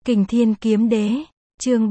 Kình Thiên Kiếm Đế, chương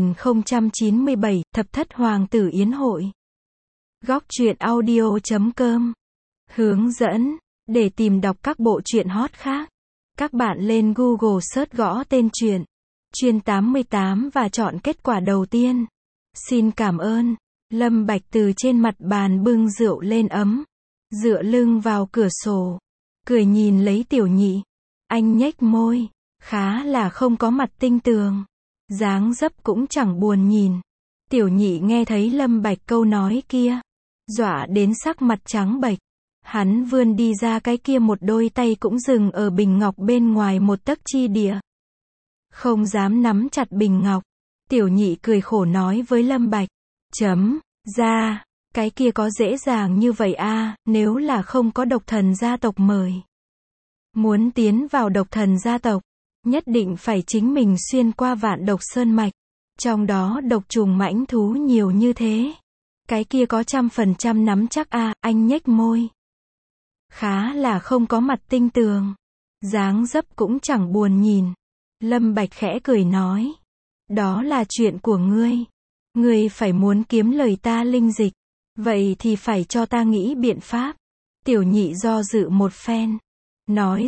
3097, Thập Thất Hoàng tử Yến hội. Góc truyện audio.com. Hướng dẫn, để tìm đọc các bộ truyện hot khác, các bạn lên Google search gõ tên truyện, Chuyên 88 và chọn kết quả đầu tiên. Xin cảm ơn. Lâm Bạch từ trên mặt bàn bưng rượu lên ấm, dựa lưng vào cửa sổ, cười nhìn lấy Tiểu Nhị. Anh nhếch môi, khá là không có mặt tinh tường, dáng dấp cũng chẳng buồn nhìn. Tiểu Nhị nghe thấy Lâm Bạch câu nói kia, dọa đến sắc mặt trắng bệch. Hắn vươn đi ra cái kia một đôi tay cũng dừng ở bình ngọc bên ngoài một tấc chi địa, không dám nắm chặt bình ngọc. Tiểu Nhị cười khổ nói với Lâm Bạch, chấm ra, cái kia có dễ dàng như vậy à, nếu là không có độc thần gia tộc mời. Muốn tiến vào độc thần gia tộc, nhất định phải chính mình xuyên qua vạn độc sơn mạch, trong đó độc trùng mãnh thú nhiều như thế. Cái kia có 100% nắm chắc à, anh nhếch môi. Khá là không có mặt tinh tường, dáng dấp cũng chẳng buồn nhìn. Lâm Bạch khẽ cười nói, đó là chuyện của ngươi. Ngươi phải muốn kiếm lời ta linh dịch, vậy thì phải cho ta nghĩ biện pháp. Tiểu Nhị do dự một phen, nói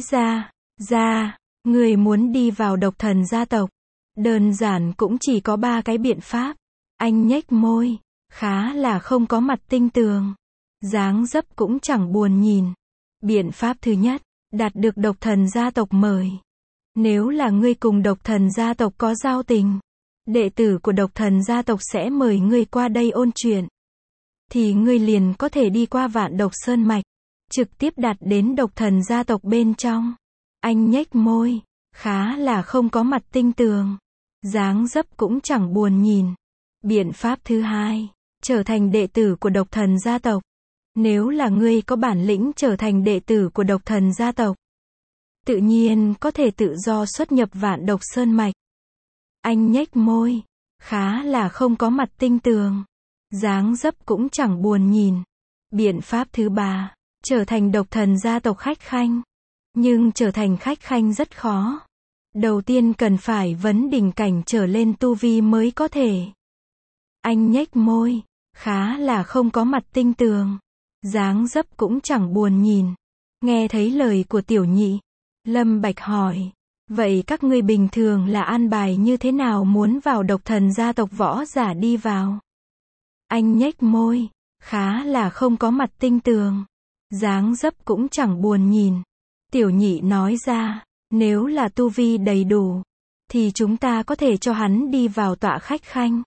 ra, ngươi muốn đi vào độc thần gia tộc, đơn giản cũng chỉ có 3 cái biện pháp. Anh nhếch môi, khá là không có mặt tinh tường, dáng dấp cũng chẳng buồn nhìn. Biện pháp thứ nhất, đạt được độc thần gia tộc mời. Nếu là ngươi cùng độc thần gia tộc có giao tình, đệ tử của độc thần gia tộc sẽ mời ngươi qua đây ôn chuyện, thì ngươi liền có thể đi qua vạn độc sơn mạch, trực tiếp đạt đến độc thần gia tộc bên trong. Anh nhếch môi, khá là không có mặt tinh tường, dáng dấp cũng chẳng buồn nhìn. Biện pháp thứ hai, trở thành đệ tử của độc thần gia tộc. Nếu là ngươi có bản lĩnh trở thành đệ tử của độc thần gia tộc, tự nhiên có thể tự do xuất nhập vạn độc sơn mạch. Anh nhếch môi, khá là không có mặt tinh tường, dáng dấp cũng chẳng buồn nhìn. Biện pháp thứ ba, trở thành độc thần gia tộc khách khanh. Nhưng trở thành khách khanh rất khó. Đầu tiên cần phải vấn đỉnh cảnh trở lên tu vi mới có thể. Anh nhếch môi, khá là không có mặt tinh tường, dáng dấp cũng chẳng buồn nhìn. Nghe thấy lời của Tiểu Nhị, Lâm Bạch hỏi, vậy các ngươi bình thường là an bài như thế nào muốn vào độc thần gia tộc võ giả đi vào? Anh nhếch môi, khá là không có mặt tinh tường, dáng dấp cũng chẳng buồn nhìn. Tiểu Nhị nói ra, nếu là tu vi đầy đủ, thì chúng ta có thể cho hắn đi vào tọa khách khanh.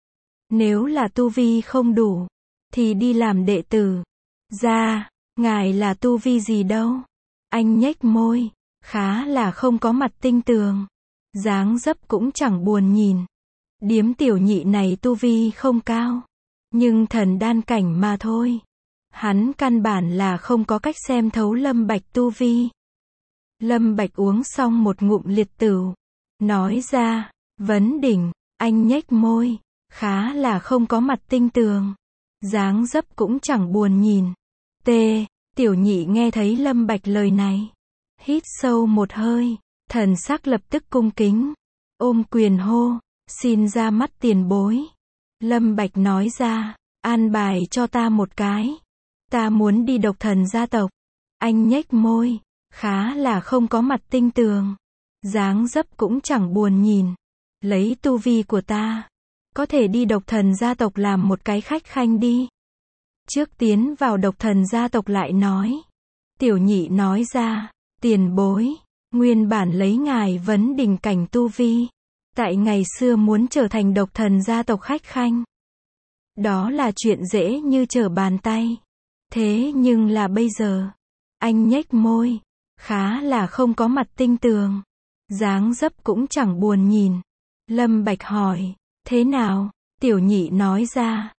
Nếu là tu vi không đủ, thì đi làm đệ tử. Ra, ngài là tu vi gì đâu? Anh nhếch môi, khá là không có mặt tinh tường, dáng dấp cũng chẳng buồn nhìn. Điếm Tiểu Nhị này tu vi không cao, nhưng thần đan cảnh mà thôi. Hắn căn bản là không có cách xem thấu Lâm Bạch tu vi. Lâm Bạch uống xong một ngụm liệt tửu, nói ra, vấn đỉnh. Anh nhếch môi, khá là không có mặt tinh tường, dáng dấp cũng chẳng buồn nhìn. Tiểu Nhị nghe thấy Lâm Bạch lời này, hít sâu một hơi, thần sắc lập tức cung kính, ôm quyền hô, xin ra mắt tiền bối. Lâm Bạch nói ra, an bài cho ta một cái, ta muốn đi độc thần gia tộc. Anh nhếch môi, khá là không có mặt tinh tường, dáng dấp cũng chẳng buồn nhìn. Lấy tu vi của ta, có thể đi độc thần gia tộc làm một cái khách khanh đi. Trước tiến vào độc thần gia tộc lại nói. Tiểu Nhị nói ra, tiền bối, nguyên bản lấy ngài vấn đỉnh cảnh tu vi, tại ngày xưa muốn trở thành độc thần gia tộc khách khanh, đó là chuyện dễ như trở bàn tay. Thế nhưng là bây giờ, anh nhếch môi, khá là không có mặt tinh tường, dáng dấp cũng chẳng buồn nhìn. Lâm Bạch hỏi, thế nào? Tiểu Nhị nói ra,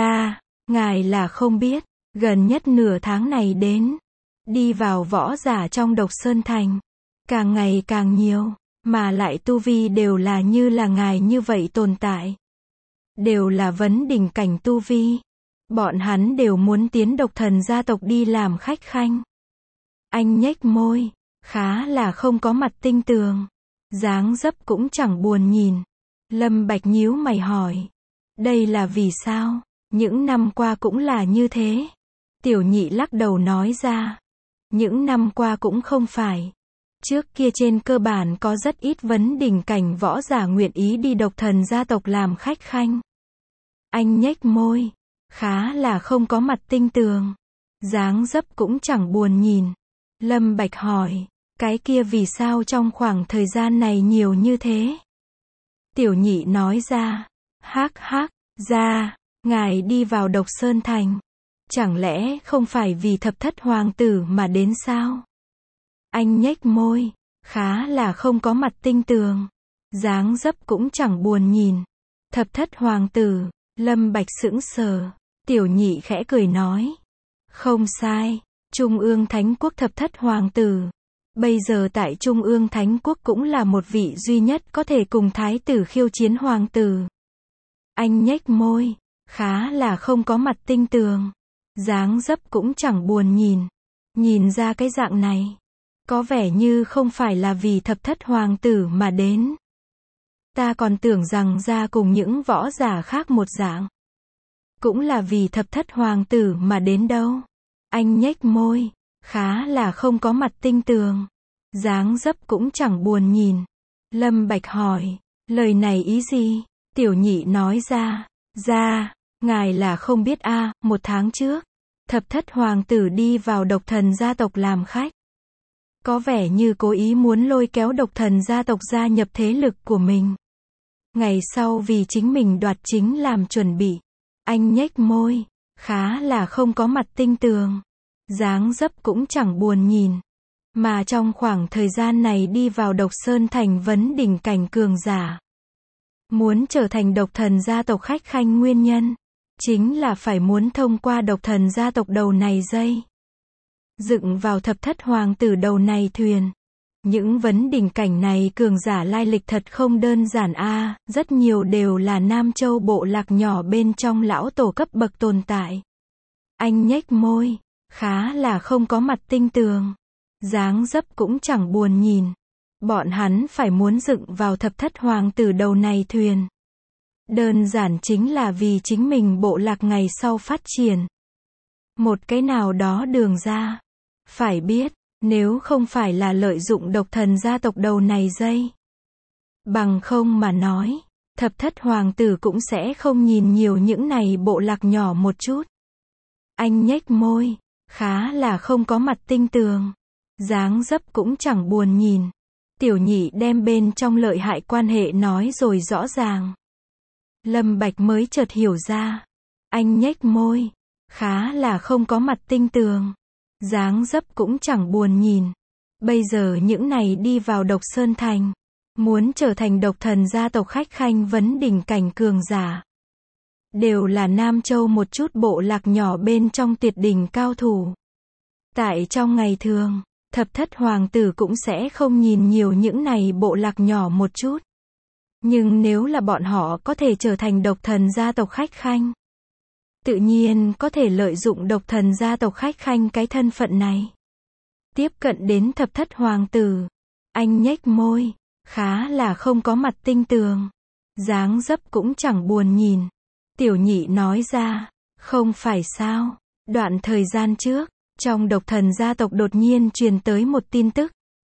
ngài là không biết, gần nhất nửa tháng này đến, đi vào võ giả trong độc sơn thành, càng ngày càng nhiều, mà lại tu vi đều là như là ngài như vậy tồn tại. Đều là vấn đỉnh cảnh tu vi. Bọn hắn đều muốn tiến độc thần gia tộc đi làm khách khanh. Anh nhếch môi, khá là không có mặt tinh tường, dáng dấp cũng chẳng buồn nhìn. Lâm Bạch nhíu mày hỏi. Đây là vì sao? Những năm qua cũng là như thế. Tiểu Nhị lắc đầu nói ra. Những năm qua cũng không phải. Trước kia trên cơ bản có rất ít vấn đỉnh cảnh võ giả nguyện ý đi độc thần gia tộc làm khách khanh. Anh nhếch môi. Khá là không có mặt tinh tường. Dáng dấp cũng chẳng buồn nhìn. Lâm Bạch hỏi. Cái kia vì sao trong khoảng thời gian này nhiều như thế? Tiểu Nhị nói ra. Hắc hắc, ra, ngài đi vào Độc Sơn Thành. Chẳng lẽ không phải vì thập thất hoàng tử mà đến sao? Anh nhếch môi. Khá là không có mặt tinh tường. Dáng dấp cũng chẳng buồn nhìn. Thập thất hoàng tử. Lâm Bạch sững sờ. Tiểu Nhị khẽ cười nói. Không sai. Trung ương Thánh Quốc thập thất hoàng tử. Bây giờ tại Trung ương Thánh Quốc cũng là một vị duy nhất có thể cùng thái tử khiêu chiến hoàng tử. Anh nhếch môi. Khá là không có mặt tinh tường. Dáng dấp cũng chẳng buồn nhìn. Nhìn ra cái dạng này. Có vẻ như không phải là vì thập thất hoàng tử mà đến. Ta còn tưởng rằng ra cùng những võ giả khác một dạng. Cũng là vì thập thất hoàng tử mà đến đâu. Anh nhếch môi. Khá là không có mặt tinh tường. Dáng dấp cũng chẳng buồn nhìn. Lâm Bạch hỏi. Lời này ý gì? Tiểu Nhị nói ra. Ra, ngài là không biết a, 1 tháng trước. Thập thất hoàng tử đi vào độc thần gia tộc làm khách. Có vẻ như cố ý muốn lôi kéo độc thần gia tộc gia nhập thế lực của mình. Ngày sau vì chính mình đoạt chính làm chuẩn bị. Anh nhếch môi. Khá là không có mặt tinh tường. Dáng dấp cũng chẳng buồn nhìn. Mà trong khoảng thời gian này đi vào Độc Sơn Thành vấn đỉnh cảnh cường giả. Muốn trở thành độc thần gia tộc khách khanh nguyên nhân. Chính là phải muốn thông qua độc thần gia tộc đầu này dây. Dựng vào thập thất hoàng tử đầu này thuyền. Những vấn đỉnh cảnh này cường giả lai lịch thật không đơn giản a, rất nhiều đều là Nam Châu bộ lạc nhỏ bên trong lão tổ cấp bậc tồn tại. Anh nhếch môi. Khá là không có mặt tinh tường. Dáng dấp cũng chẳng buồn nhìn. Bọn hắn phải muốn dựng vào thập thất hoàng tử đầu này thuyền. Đơn giản chính là vì chính mình bộ lạc ngày sau phát triển. Một cái nào đó đường ra. Phải biết, nếu không phải là lợi dụng độc thần gia tộc đầu này dây. Bằng không mà nói, thập thất hoàng tử cũng sẽ không nhìn nhiều những này bộ lạc nhỏ một chút. Anh nhếch môi. Khá là không có mặt tinh tường. Dáng dấp cũng chẳng buồn nhìn. Tiểu Nhị đem bên trong lợi hại quan hệ nói rồi rõ ràng. Lâm Bạch mới chợt hiểu ra. Anh nhếch môi. Khá là không có mặt tinh tường. Dáng dấp cũng chẳng buồn nhìn. Bây giờ những này đi vào Độc Sơn Thành. Muốn trở thành độc thần gia tộc khách khanh vấn đỉnh cảnh cường giả. Đều là Nam Châu một chút bộ lạc nhỏ bên trong tuyệt đỉnh cao thủ. Tại trong ngày thường, thập thất hoàng tử cũng sẽ không nhìn nhiều những này bộ lạc nhỏ một chút. Nhưng nếu là bọn họ có thể trở thành độc thần gia tộc khách khanh. Tự nhiên có thể lợi dụng độc thần gia tộc khách khanh cái thân phận này. Tiếp cận đến thập thất hoàng tử. Anh nhếch môi. Khá là không có mặt tinh tường. Dáng dấp cũng chẳng buồn nhìn. Tiểu Nhị nói ra. Không phải sao. Đoạn thời gian trước, trong độc thần gia tộc đột nhiên truyền tới một tin tức.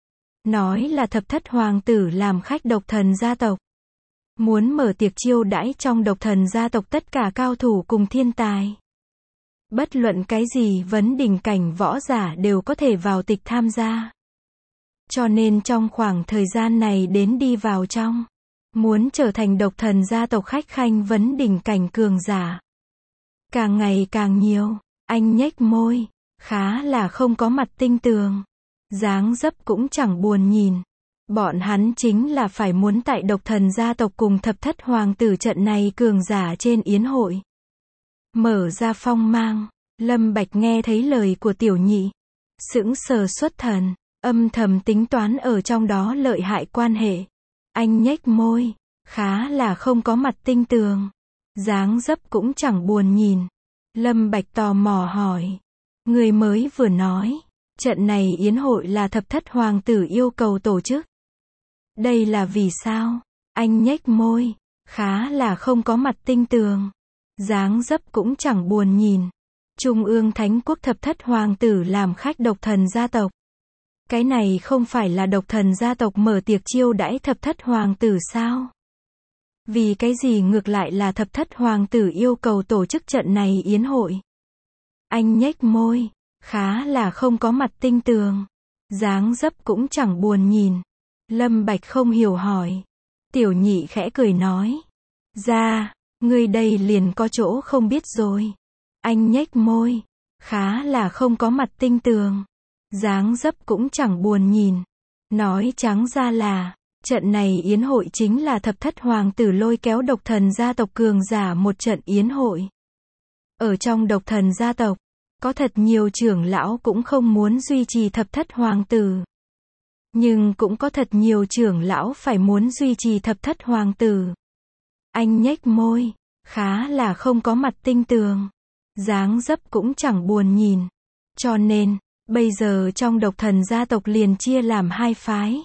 Nói là thập thất hoàng tử làm khách độc thần gia tộc. Muốn mở tiệc chiêu đãi trong độc thần gia tộc tất cả cao thủ cùng thiên tài. Bất luận cái gì vấn đỉnh cảnh võ giả đều có thể vào tiệc tham gia. Cho nên trong khoảng thời gian này đến đi vào trong. Muốn trở thành độc thần gia tộc khách khanh vấn đỉnh cảnh cường giả. Càng ngày càng nhiều. Anh nhếch môi. Khá là không có mặt tinh tường. Dáng dấp cũng chẳng buồn nhìn. Bọn hắn chính là phải muốn tại độc thần gia tộc cùng thập thất hoàng tử trận này cường giả trên yến hội. Mở ra phong mang. Lâm Bạch nghe thấy lời của Tiểu Nhị. Sững sờ xuất thần. Âm thầm tính toán ở trong đó lợi hại quan hệ. Anh nhếch môi. Khá là không có mặt tinh tường. Dáng dấp cũng chẳng buồn nhìn. Lâm Bạch tò mò hỏi. Người mới vừa nói. Trận này yến hội là thập thất hoàng tử yêu cầu tổ chức. Đây là vì sao? Anh nhếch môi, khá là không có mặt tinh tường. Dáng dấp cũng chẳng buồn nhìn. Trung ương Thánh Quốc thập thất hoàng tử làm khách độc thần gia tộc. Cái này không phải là độc thần gia tộc mở tiệc chiêu đãi thập thất hoàng tử sao? Vì cái gì ngược lại là thập thất hoàng tử yêu cầu tổ chức trận này yến hội? Anh nhếch môi, khá là không có mặt tinh tường. Dáng dấp cũng chẳng buồn nhìn. Lâm Bạch không hiểu hỏi. Tiểu nhị khẽ cười nói. Ra, ngươi đây liền có chỗ không biết rồi. Anh nhếch môi, khá là không có mặt tinh tường. Dáng dấp cũng chẳng buồn nhìn. Nói trắng ra là, trận này yến hội chính là thập thất hoàng tử lôi kéo độc thần gia tộc cường giả một trận yến hội. Ở trong độc thần gia tộc, có thật nhiều trưởng lão cũng không muốn duy trì thập thất hoàng tử. Nhưng cũng có thật nhiều trưởng lão phải muốn duy trì thập thất hoàng tử. Anh nhếch môi, khá là không có mặt tinh tường. Dáng dấp cũng chẳng buồn nhìn. Cho nên, bây giờ trong độc thần gia tộc liền chia làm hai phái.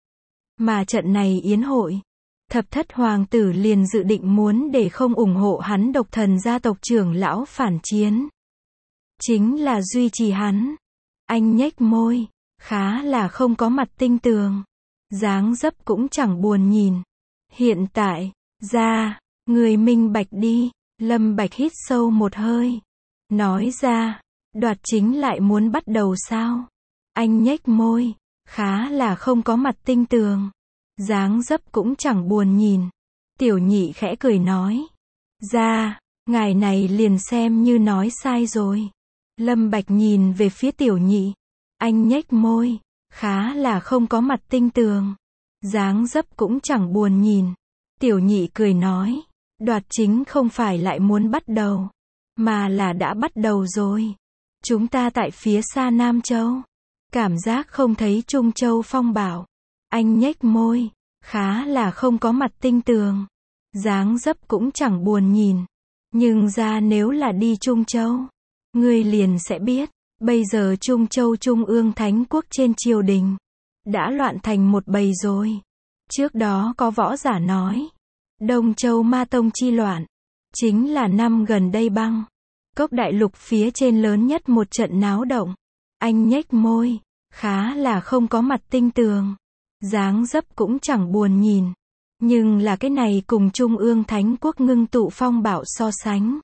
Mà trận này yến hội, thập thất hoàng tử liền dự định muốn để không ủng hộ hắn độc thần gia tộc trưởng lão phản chiến. Chính là duy trì hắn. Anh nhếch môi, khá là không có mặt tinh tường. Dáng dấp cũng chẳng buồn nhìn. Hiện tại, ra, người minh bạch đi. Lâm Bạch hít sâu một hơi. Nói ra, đoạt chính lại muốn bắt đầu sao? Anh nhếch môi, khá là không có mặt tinh tường. Dáng dấp cũng chẳng buồn nhìn. Tiểu nhị khẽ cười nói. Ra, ngài này liền xem như nói sai rồi. Lâm Bạch nhìn về phía tiểu nhị. Anh nhếch môi, khá là không có mặt tinh tường. Dáng dấp cũng chẳng buồn nhìn. Tiểu nhị cười nói. Đoạt chính không phải lại muốn bắt đầu, mà là đã bắt đầu rồi. Chúng ta tại phía xa Nam Châu. Cảm giác không thấy Trung Châu phong bảo. Anh nhếch môi, khá là không có mặt tinh tường. Dáng dấp cũng chẳng buồn nhìn. Nhưng ra nếu là đi Trung Châu, ngươi liền sẽ biết. Bây giờ Trung Châu Trung ương Thánh Quốc trên triều đình đã loạn thành một bầy rồi. Trước đó có võ giả nói. Đông Châu Ma Tông chi loạn, chính là năm gần đây băng cốc đại lục phía trên lớn nhất một trận náo động. Anh nhếch môi, khá là không có mặt tinh tường. Dáng dấp cũng chẳng buồn nhìn. Nhưng là cái này cùng Trung ương Thánh Quốc ngưng tụ phong bạo so sánh.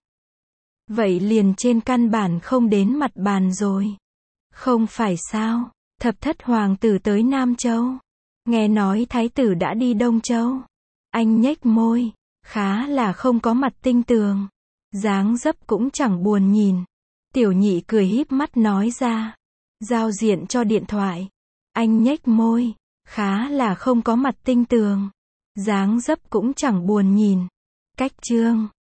Vậy liền trên căn bản không đến mặt bàn rồi. Không phải sao, thập thất hoàng tử tới Nam Châu. Nghe nói thái tử đã đi Đông Châu. Anh nhếch môi, khá là không có mặt tinh tường. Dáng dấp cũng chẳng buồn nhìn. Tiểu nhị cười híp mắt nói ra. Giao diện cho điện thoại. Anh nhếch môi, khá là không có mặt tinh tường. Dáng dấp cũng chẳng buồn nhìn. Cách chương